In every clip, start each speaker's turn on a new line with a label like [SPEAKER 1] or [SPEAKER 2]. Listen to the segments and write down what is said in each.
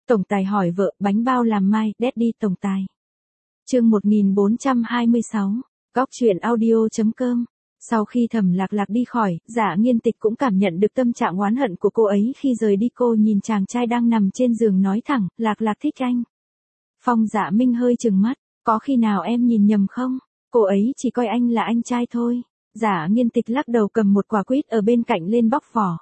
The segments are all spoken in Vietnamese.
[SPEAKER 1] Tổng tài hỏi vợ, bánh bao làm mai, Daddy tổng tài. Chương 1426, Góc truyện audio.com. Sau khi Thẩm Lạc Lạc đi khỏi, Dạ Nghiên Tịch cũng cảm nhận được tâm trạng oán hận của cô ấy khi rời đi. Cô nhìn chàng trai đang nằm trên giường nói thẳng, Lạc Lạc thích anh. Phong Dạ Minh hơi trừng mắt, có khi nào em nhìn nhầm không? Cô ấy chỉ coi anh là anh trai thôi. Dạ Nghiên Tịch lắc đầu cầm một quả quýt ở bên cạnh lên bóc vỏ.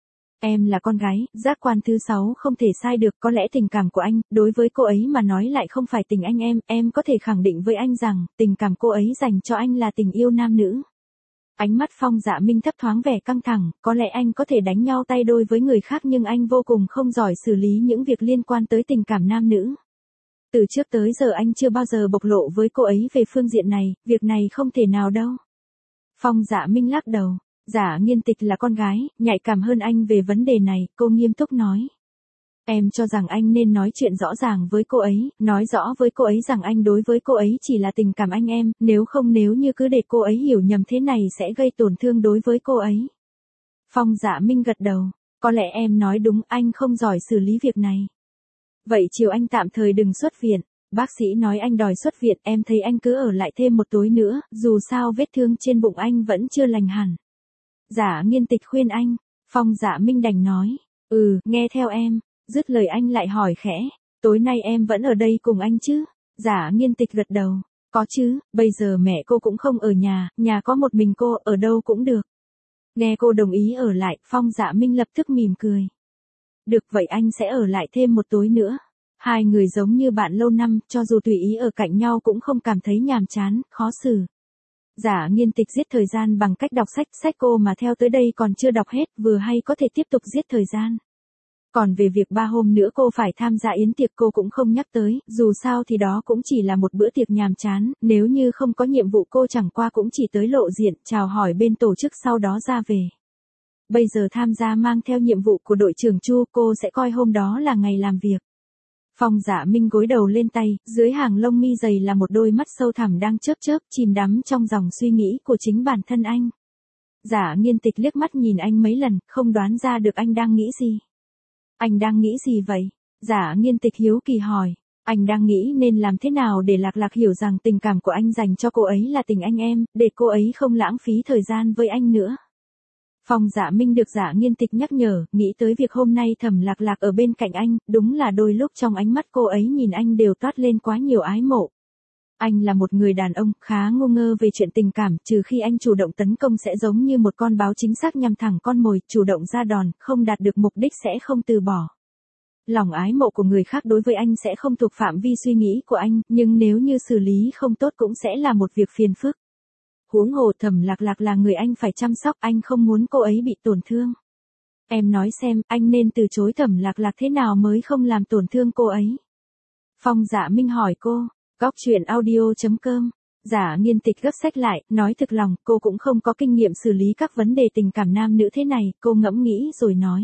[SPEAKER 1] Em là con gái, giác quan thứ 6 không thể sai được, có lẽ tình cảm của anh, đối với cô ấy mà nói lại không phải tình anh em có thể khẳng định với anh rằng, tình cảm cô ấy dành cho anh là tình yêu nam nữ. Ánh mắt Phong Dạ Minh thấp thoáng vẻ căng thẳng, có lẽ anh có thể đánh nhau tay đôi với người khác nhưng anh vô cùng không giỏi xử lý những việc liên quan tới tình cảm nam nữ. Từ trước tới giờ anh chưa bao giờ bộc lộ với cô ấy về phương diện này, việc này không thể nào đâu. Phong Dạ Minh lắc đầu. Dạ Nghiên Tịch là con gái, nhạy cảm hơn anh về vấn đề này, cô nghiêm túc nói. Em cho rằng anh nên nói chuyện rõ ràng với cô ấy, nói rõ với cô ấy rằng anh đối với cô ấy chỉ là tình cảm anh em, nếu như cứ để cô ấy hiểu nhầm thế này sẽ gây tổn thương đối với cô ấy. Phong Dạ Minh gật đầu, có lẽ em nói đúng, anh không giỏi xử lý việc này. Vậy chiều anh tạm thời đừng xuất viện, bác sĩ nói anh đòi xuất viện, em thấy anh cứ ở lại thêm một tối nữa, dù sao vết thương trên bụng anh vẫn chưa lành hẳn. Dạ Nghiên Tịch khuyên anh, Phong Dạ Minh đành nói, nghe theo em, dứt lời anh lại hỏi khẽ, tối nay em vẫn ở đây cùng anh chứ? Dạ Nghiên Tịch gật đầu, có chứ, bây giờ mẹ cô cũng không ở nhà có một mình cô, ở đâu cũng được. Nghe cô đồng ý ở lại, Phong Dạ Minh lập tức mỉm cười. Được vậy anh sẽ ở lại thêm một tối nữa. Hai người giống như bạn lâu năm, cho dù tùy ý ở cạnh nhau cũng không cảm thấy nhàm chán, khó xử. Dạ Nghiên Tịch giết thời gian bằng cách đọc sách cô mà theo tới đây còn chưa đọc hết, vừa hay có thể tiếp tục giết thời gian. Còn về việc 3 hôm nữa cô phải tham gia yến tiệc cô cũng không nhắc tới, dù sao thì đó cũng chỉ là một bữa tiệc nhàm chán, nếu như không có nhiệm vụ cô chẳng qua cũng chỉ tới lộ diện, chào hỏi bên tổ chức sau đó ra về. Bây giờ tham gia mang theo nhiệm vụ của đội trưởng Chu, cô sẽ coi hôm đó là ngày làm việc. Phong Dạ Minh gối đầu lên tay, dưới hàng lông mi dày là một đôi mắt sâu thẳm đang chớp, chìm đắm trong dòng suy nghĩ của chính bản thân anh. Dạ Nghiên Tịch liếc mắt nhìn anh mấy lần, không đoán ra được anh đang nghĩ gì. Anh đang nghĩ gì vậy? Dạ Nghiên Tịch hiếu kỳ hỏi. Anh đang nghĩ nên làm thế nào để Lạc Lạc hiểu rằng tình cảm của anh dành cho cô ấy là tình anh em, để cô ấy không lãng phí thời gian với anh nữa. Phong Dạ Minh được Dạ Nghiên Tịch nhắc nhở, nghĩ tới việc hôm nay Thẩm Lạc Lạc ở bên cạnh anh, đúng là đôi lúc trong ánh mắt cô ấy nhìn anh đều toát lên quá nhiều ái mộ. Anh là một người đàn ông khá ngu ngơ về chuyện tình cảm, trừ khi anh chủ động tấn công sẽ giống như một con báo chính xác nhằm thẳng con mồi, chủ động ra đòn, không đạt được mục đích sẽ không từ bỏ. Lòng ái mộ của người khác đối với anh sẽ không thuộc phạm vi suy nghĩ của anh, nhưng nếu như xử lý không tốt cũng sẽ là một việc phiền phức. Huống hồ Thẩm Lạc Lạc là người anh phải chăm sóc, anh không muốn cô ấy bị tổn thương. Em nói xem, anh nên từ chối Thẩm Lạc Lạc thế nào mới không làm tổn thương cô ấy? Phong Dạ Minh hỏi cô. Góc truyện audio.com. Dạ Nghiên Tịch gấp sách lại, nói thực lòng, cô cũng không có kinh nghiệm xử lý các vấn đề tình cảm nam nữ thế này, cô ngẫm nghĩ rồi nói.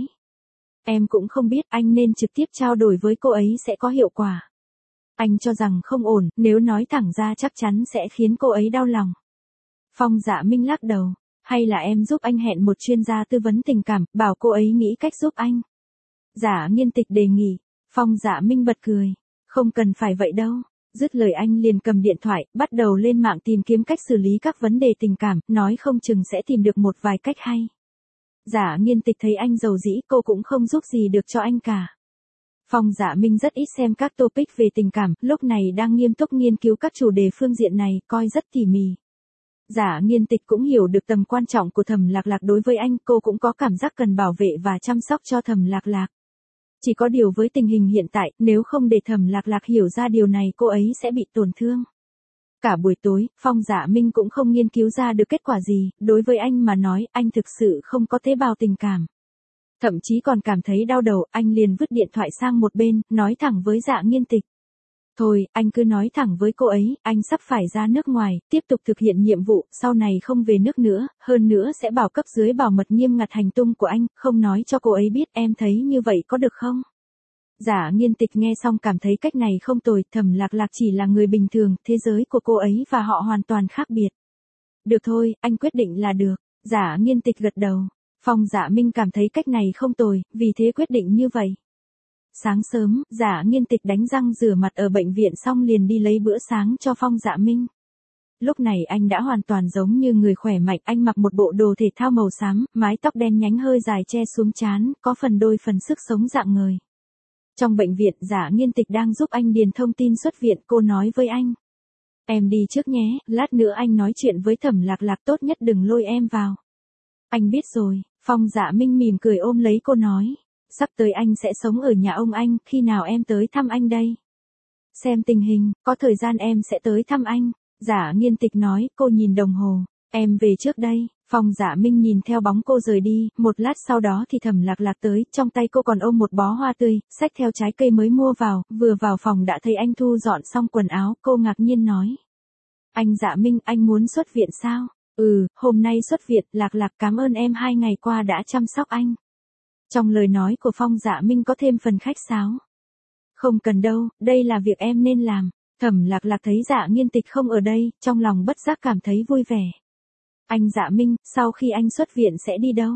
[SPEAKER 1] Em cũng không biết, anh nên trực tiếp trao đổi với cô ấy sẽ có hiệu quả. Anh cho rằng không ổn, nếu nói thẳng ra chắc chắn sẽ khiến cô ấy đau lòng. Phong Dạ Minh lắc đầu, hay là em giúp anh hẹn một chuyên gia tư vấn tình cảm, bảo cô ấy nghĩ cách giúp anh. Dạ Nghiên Tịch đề nghị. Phong Dạ Minh bật cười, không cần phải vậy đâu. Dứt lời anh liền cầm điện thoại, bắt đầu lên mạng tìm kiếm cách xử lý các vấn đề tình cảm, nói không chừng sẽ tìm được một vài cách hay. Dạ Nghiên Tịch thấy anh giàu dĩ, cô cũng không giúp gì được cho anh cả. Phong Dạ Minh rất ít xem các topic về tình cảm, lúc này đang nghiêm túc nghiên cứu các chủ đề phương diện này, coi rất tỉ mỉ. Dạ Nghiên Tịch cũng hiểu được tầm quan trọng của Thẩm Lạc Lạc đối với anh, cô cũng có cảm giác cần bảo vệ và chăm sóc cho Thẩm Lạc Lạc. Chỉ có điều với tình hình hiện tại, nếu không để Thẩm Lạc Lạc hiểu ra điều này cô ấy sẽ bị tổn thương. Cả buổi tối, Phong Dạ Minh cũng không nghiên cứu ra được kết quả gì, đối với anh mà nói, anh thực sự không có tế bào tình cảm. Thậm chí còn cảm thấy đau đầu, anh liền vứt điện thoại sang một bên, nói thẳng với Dạ Nghiên Tịch. Thôi, anh cứ nói thẳng với cô ấy, anh sắp phải ra nước ngoài, tiếp tục thực hiện nhiệm vụ, sau này không về nước nữa, hơn nữa sẽ bảo cấp dưới bảo mật nghiêm ngặt hành tung của anh, không nói cho cô ấy biết, em thấy như vậy có được không? Dạ Nghiên Tịch nghe xong cảm thấy cách này không tồi, Thẩm Lạc Lạc chỉ là người bình thường, thế giới của cô ấy và họ hoàn toàn khác biệt. Được thôi, anh quyết định là được. Dạ Nghiên Tịch gật đầu. Phong Dạ Minh cảm thấy cách này không tồi, vì thế quyết định như vậy. Sáng sớm, Dạ Nghiên Tịch đánh răng rửa mặt ở bệnh viện xong liền đi lấy bữa sáng cho Phong Dạ Minh. Lúc này anh đã hoàn toàn giống như người khỏe mạnh, anh mặc một bộ đồ thể thao màu xám, mái tóc đen nhánh hơi dài che xuống trán, có phần đôi phần sức sống rạng ngời. Trong bệnh viện, Dạ Nghiên Tịch đang giúp anh điền thông tin xuất viện, cô nói với anh. Em đi trước nhé, lát nữa anh nói chuyện với Thẩm Lạc Lạc, tốt nhất đừng lôi em vào. Anh biết rồi, Phong Dạ Minh mỉm cười ôm lấy cô nói. Sắp tới anh sẽ sống ở nhà ông anh, khi nào em tới thăm anh đây? Xem tình hình, có thời gian em sẽ tới thăm anh. Dạ Nghiên Tịch nói, cô nhìn đồng hồ. Em về trước đây. Phong Dạ Minh nhìn theo bóng cô rời đi, một lát sau đó thì Thẩm Lạc Lạc tới, trong tay cô còn ôm một bó hoa tươi, xách theo trái cây mới mua vào, vừa vào phòng đã thấy anh thu dọn xong quần áo, cô ngạc nhiên nói. Anh Dạ Minh, anh muốn xuất viện sao? Ừ, hôm nay xuất viện, Lạc Lạc cảm ơn em 2 ngày qua đã chăm sóc anh. Trong lời nói của Phong Dạ Minh có thêm phần khách sáo. Không cần đâu, đây là việc em nên làm. Thẩm Lạc Lạc thấy Dạ Nghiên Tịch không ở đây, trong lòng bất giác cảm thấy vui vẻ. Anh Dạ Minh, sau khi anh xuất viện sẽ đi đâu?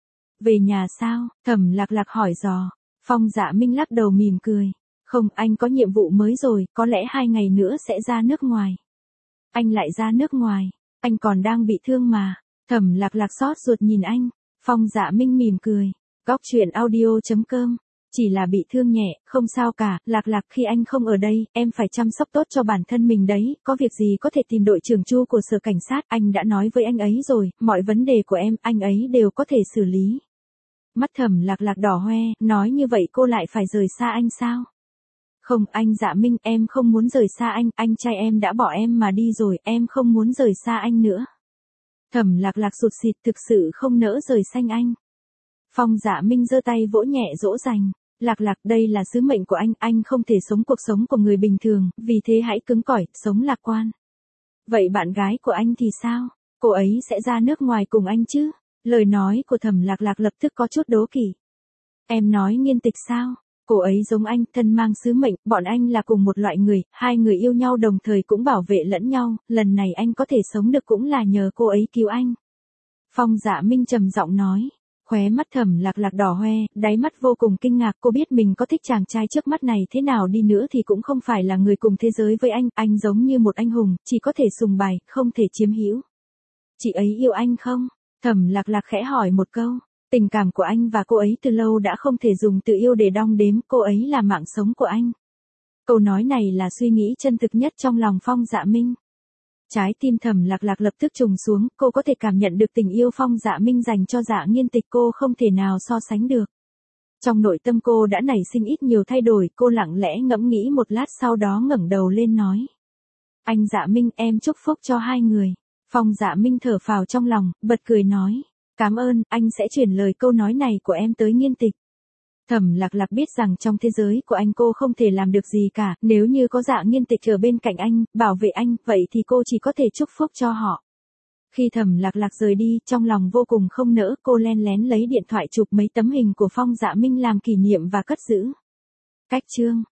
[SPEAKER 1] Về nhà sao? Thẩm Lạc Lạc hỏi dò. Phong Dạ Minh lắc đầu mỉm cười. Không, anh có nhiệm vụ mới rồi, có lẽ 2 ngày nữa sẽ ra nước ngoài. Anh lại ra nước ngoài, anh còn đang bị thương mà. Thẩm Lạc Lạc xót ruột nhìn anh. Phong Dạ Minh mỉm cười. Góc truyện audio.com. Chỉ là bị thương nhẹ, không sao cả, Lạc Lạc, khi anh không ở đây, em phải chăm sóc tốt cho bản thân mình đấy, có việc gì có thể tìm đội trưởng Chu của sở cảnh sát, anh đã nói với anh ấy rồi, mọi vấn đề của em, anh ấy đều có thể xử lý. Mắt Thẩm Lạc Lạc đỏ hoe, nói như vậy cô lại phải rời xa anh sao? Không, anh Dạ Minh, em không muốn rời xa anh trai em đã bỏ em mà đi rồi, em không muốn rời xa anh nữa. Thẩm Lạc Lạc sụt sịt, thực sự không nỡ rời xa anh. Phong Dạ Minh giơ tay vỗ nhẹ dỗ dành. Lạc Lạc, đây là sứ mệnh của anh không thể sống cuộc sống của người bình thường, vì thế hãy cứng cỏi, sống lạc quan. Vậy bạn gái của anh thì sao? Cô ấy sẽ ra nước ngoài cùng anh chứ? Lời nói của Thẩm Lạc Lạc lập tức có chút đố kỵ. Em nói Nghiên Tịch sao? Cô ấy giống anh, thân mang sứ mệnh, bọn anh là cùng một loại người, hai người yêu nhau đồng thời cũng bảo vệ lẫn nhau, lần này anh có thể sống được cũng là nhờ cô ấy cứu anh. Phong Dạ Minh trầm giọng nói. Khóe mắt Thẩm Lạc Lạc đỏ hoe, đáy mắt vô cùng kinh ngạc, cô biết mình có thích chàng trai trước mắt này thế nào đi nữa thì cũng không phải là người cùng thế giới với anh giống như một anh hùng, chỉ có thể sùng bái, không thể chiếm hữu. Chị ấy yêu anh không? Thẩm Lạc Lạc khẽ hỏi một câu, tình cảm của anh và cô ấy từ lâu đã không thể dùng từ yêu để đong đếm, cô ấy là mạng sống của anh. Câu nói này là suy nghĩ chân thực nhất trong lòng Phong Dạ Minh. Trái tim Thẩm Lạc Lạc lập tức trùng xuống, cô có thể cảm nhận được tình yêu Phong Dạ Minh dành cho Dạ Nghiên Tịch, cô không thể nào so sánh được. Trong nội tâm cô đã nảy sinh ít nhiều thay đổi, cô lặng lẽ ngẫm nghĩ một lát sau đó ngẩng đầu lên nói. Anh Dạ Minh, em chúc phúc cho hai người. Phong Dạ Minh thở phào trong lòng, bật cười nói. Cảm ơn, anh sẽ chuyển lời câu nói này của em tới Nghiên Tịch. Thẩm Lạc Lạc biết rằng trong thế giới của anh cô không thể làm được gì cả, nếu như có Dạ Nghiên Tịch ở bên cạnh anh, bảo vệ anh, vậy thì cô chỉ có thể chúc phúc cho họ. Khi Thẩm Lạc Lạc rời đi, trong lòng vô cùng không nỡ, cô len lén lấy điện thoại chụp mấy tấm hình của Phong Dạ Minh làm kỷ niệm và cất giữ. Cách chương